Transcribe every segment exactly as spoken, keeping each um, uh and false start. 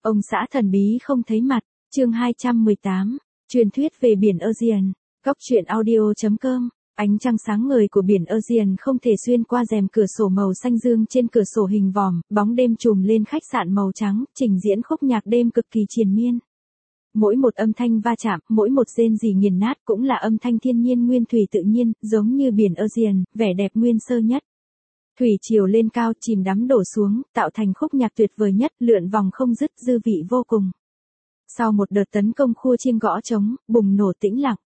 Ông xã thần bí không thấy mặt, chương hai trăm mười tám, truyền thuyết về biển Aegean, góc truyện audio chấm com. Ánh trăng sáng ngời của biển Aegean không thể xuyên qua rèm cửa sổ màu xanh dương trên cửa sổ hình vòm, bóng đêm trùm lên khách sạn màu trắng, trình diễn khúc nhạc đêm cực kỳ triền miên. Mỗi một âm thanh va chạm, mỗi một rên rỉ nghiền nát cũng là âm thanh thiên nhiên nguyên thủy tự nhiên, giống như biển Aegean, vẻ đẹp nguyên sơ nhất. Thủy triều lên cao, chìm đắm đổ xuống, tạo thành khúc nhạc tuyệt vời nhất, lượn vòng không dứt, dư vị vô cùng. Sau một đợt tấn công khua chiêng gõ trống, bùng nổ tĩnh lặng.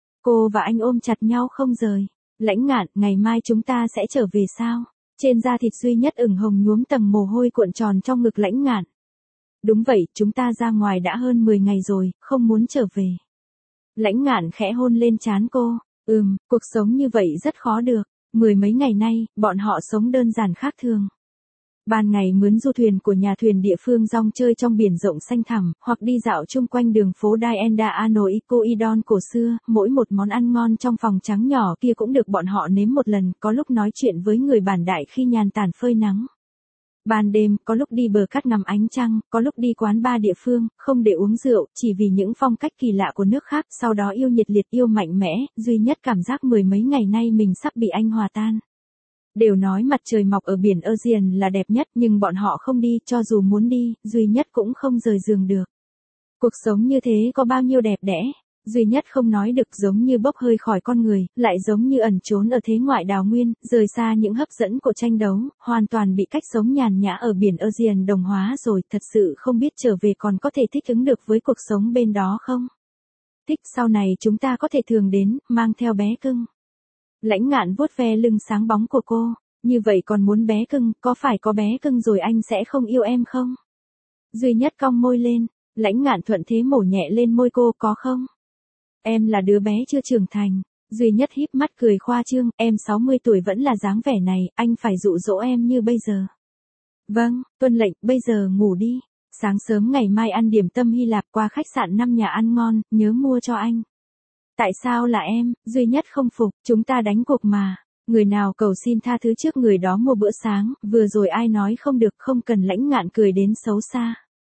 Cô và anh ôm chặt nhau không rời. Lãnh Ngạn, ngày mai chúng ta sẽ trở về sao? Trên da thịt duy nhất ửng hồng nhuốm tầng mồ hôi cuộn tròn trong ngực Lãnh Ngạn. Đúng vậy, chúng ta ra ngoài đã hơn mười ngày rồi, không muốn trở về. Lãnh Ngạn khẽ hôn lên trán cô. Ừm, cuộc sống như vậy rất khó được. Mười mấy ngày nay, bọn họ sống đơn giản khác thường. Ban ngày mướn du thuyền của nhà thuyền địa phương rong chơi trong biển rộng xanh thẳm, hoặc đi dạo chung quanh đường phố Dienda Anoikoidon cổ xưa, mỗi một món ăn ngon trong phòng trắng nhỏ kia cũng được bọn họ nếm một lần, có lúc nói chuyện với người bản đại khi nhàn tản phơi nắng. Ban đêm, có lúc đi bờ cát ngắm ánh trăng, có lúc đi quán bar địa phương, không để uống rượu, chỉ vì những phong cách kỳ lạ của nước khác, sau đó yêu nhiệt liệt yêu mạnh mẽ, duy nhất cảm giác mười mấy ngày nay mình sắp bị anh hòa tan. Đều nói mặt trời mọc ở biển Aegean là đẹp nhất, nhưng bọn họ không đi, cho dù muốn đi, duy nhất cũng không rời giường được. Cuộc sống như thế có bao nhiêu đẹp đẽ, duy nhất không nói được, giống như bốc hơi khỏi con người, lại giống như ẩn trốn ở thế ngoại đào nguyên, rời xa những hấp dẫn của tranh đấu, hoàn toàn bị cách sống nhàn nhã ở biển Aegean đồng hóa rồi, thật sự không biết trở về còn có thể thích ứng được với cuộc sống bên đó không? Thích, sau này chúng ta có thể thường đến, mang theo bé cưng. Lãnh Ngạn vuốt ve lưng sáng bóng của cô, như vậy còn muốn bé cưng, có phải có bé cưng rồi anh sẽ không yêu em không? Duy nhất cong môi lên, Lãnh Ngạn thuận thế mổ nhẹ lên môi cô, có không? Em là đứa bé chưa trưởng thành. Duy nhất híp mắt cười khoa trương, em sáu mươi tuổi vẫn là dáng vẻ này, anh phải dụ dỗ em như bây giờ. Vâng, tuân lệnh, bây giờ ngủ đi. Sáng sớm ngày mai ăn điểm tâm Hy Lạp, qua khách sạn năm nhà ăn ngon, nhớ mua cho anh. Tại sao là em? Duy nhất không phục, chúng ta đánh cuộc mà. Người nào cầu xin tha thứ trước người đó mua bữa sáng, vừa rồi ai nói không được, không cần. Lãnh Ngạn cười đến xấu xa.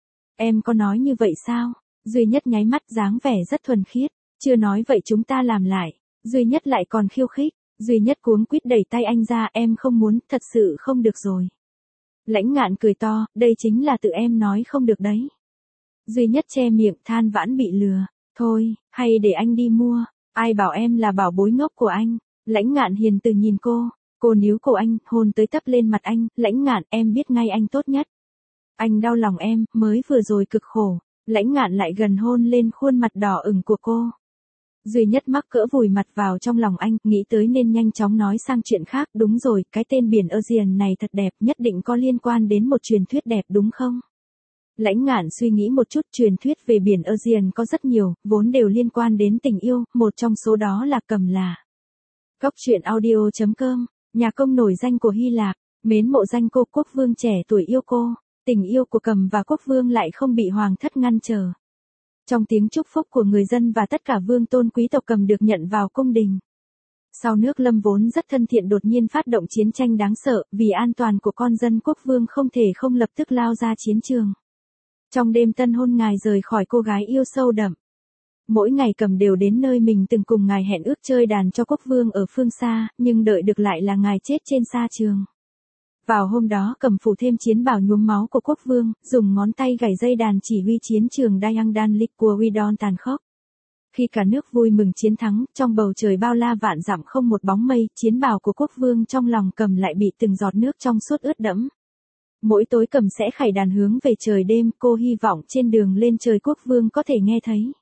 Em có nói như vậy sao? Duy nhất nháy mắt, dáng vẻ rất thuần khiết. Chưa nói vậy chúng ta làm lại. Duy nhất lại còn khiêu khích. Duy nhất cuống quýt đẩy tay anh ra, em không muốn, thật sự không được rồi. Lãnh Ngạn cười to, đây chính là tự em nói không được đấy. Duy nhất che miệng, than vãn bị lừa. Thôi, hay để anh đi mua, ai bảo em là bảo bối ngốc của anh. Lãnh Ngạn hiền từ nhìn cô, cô níu cổ anh, hôn tới tấp lên mặt anh. Lãnh Ngạn, em biết ngay anh tốt nhất. Anh đau lòng em, mới vừa rồi cực khổ. Lãnh Ngạn lại gần hôn lên khuôn mặt đỏ ửng của cô. Duy nhất mắc cỡ vùi mặt vào trong lòng anh, nghĩ tới nên nhanh chóng nói sang chuyện khác. Đúng rồi, cái tên biển Aegean này thật đẹp, nhất định có liên quan đến một truyền thuyết đẹp đúng không? Lãnh Ngạn suy nghĩ một chút, truyền thuyết về biển Aegean có rất nhiều, vốn đều liên quan đến tình yêu, một trong số đó là Cầm Là. Góc truyện audio chấm com, nhà công nổi danh của Hy Lạp, mến mộ danh cô, quốc vương trẻ tuổi yêu cô, tình yêu của Cầm và quốc vương lại không bị hoàng thất ngăn trở. Trong tiếng chúc phúc của người dân và tất cả vương tôn quý tộc, Cầm được nhận vào cung đình. Sau nước Lâm vốn rất thân thiện đột nhiên phát động chiến tranh đáng sợ, vì an toàn của con dân quốc vương không thể không lập tức lao ra chiến trường. Trong đêm tân hôn ngài rời khỏi cô gái yêu sâu đậm. Mỗi ngày Cầm đều đến nơi mình từng cùng ngài hẹn ước chơi đàn cho quốc vương ở phương xa, nhưng đợi được lại là ngài chết trên sa trường. Vào hôm đó Cầm phủ thêm chiến bào nhuốm máu của quốc vương, dùng ngón tay gảy dây đàn chỉ huy chiến trường Diandan Liquidon tàn khốc. Khi cả nước vui mừng chiến thắng, trong bầu trời bao la vạn dặm không một bóng mây, chiến bào của quốc vương trong lòng Cầm lại bị từng giọt nước trong suốt ướt đẫm. Mỗi tối Cầm sẽ khải đàn hướng về trời đêm, cô hy vọng trên đường lên trời quốc vương có thể nghe thấy.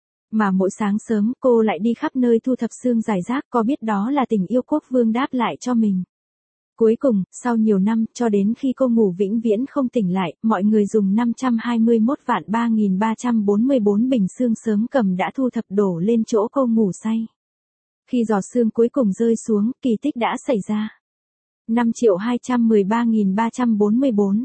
Mà mỗi sáng sớm cô lại đi khắp nơi thu thập xương rải rác, có biết đó là tình yêu quốc vương đáp lại cho mình. Cuối cùng, sau nhiều năm, cho đến khi cô ngủ vĩnh viễn không tỉnh lại, mọi người dùng năm trăm hai mươi mốt vạn ba nghìn ba trăm bốn mươi bốn bình xương sớm Cầm đã thu thập đổ lên chỗ cô ngủ say. Khi giọt xương cuối cùng rơi xuống, kỳ tích đã xảy ra. năm triệu hai trăm mười ba nghìn ba trăm bốn mươi bốn.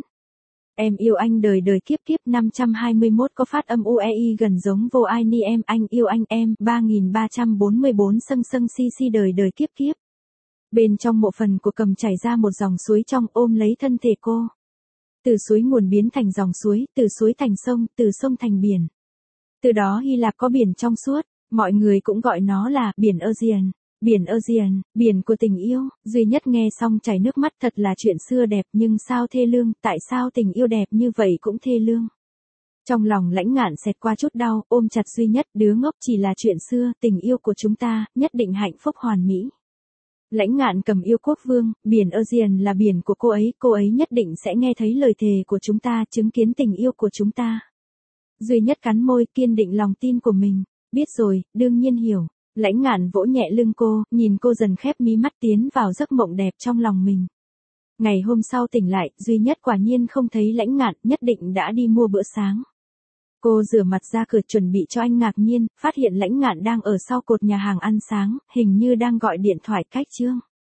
Em yêu anh đời đời kiếp kiếp. Năm trăm hai mươi mốt có phát âm u e i gần giống vô ai ni em, anh yêu anh em. Ba nghìn ba trăm bốn mươi bốn sâng sâng si si đời đời kiếp kiếp. Bên trong mộ phần của Cầm chảy ra một dòng suối trong, ôm lấy thân thể cô. Từ suối nguồn biến thành dòng suối, từ suối thành sông, từ sông thành biển. Từ đó Hy Lạp có biển trong suốt, mọi người cũng gọi nó là biển Aegean. Biển Aegean, biển của tình yêu, duy nhất nghe xong chảy nước mắt, thật là chuyện xưa đẹp nhưng sao thê lương, tại sao tình yêu đẹp như vậy cũng thê lương. Trong lòng Lãnh Ngạn xẹt qua chút đau, ôm chặt duy nhất, đứa ngốc, chỉ là chuyện xưa, tình yêu của chúng ta, nhất định hạnh phúc hoàn mỹ. Lãnh Ngạn cầm yêu quốc vương, biển Aegean là biển của cô ấy, cô ấy nhất định sẽ nghe thấy lời thề của chúng ta, chứng kiến tình yêu của chúng ta. Duy nhất cắn môi, kiên định lòng tin của mình, biết rồi, đương nhiên hiểu. Lãnh Ngạn vỗ nhẹ lưng cô, nhìn cô dần khép mí mắt tiến vào giấc mộng đẹp trong lòng mình. Ngày hôm sau tỉnh lại, duy nhất quả nhiên không thấy Lãnh Ngạn, nhất định đã đi mua bữa sáng. Cô rửa mặt ra cửa chuẩn bị cho anh, ngạc nhiên, phát hiện Lãnh Ngạn đang ở sau cột nhà hàng ăn sáng, hình như đang gọi điện thoại cách chương.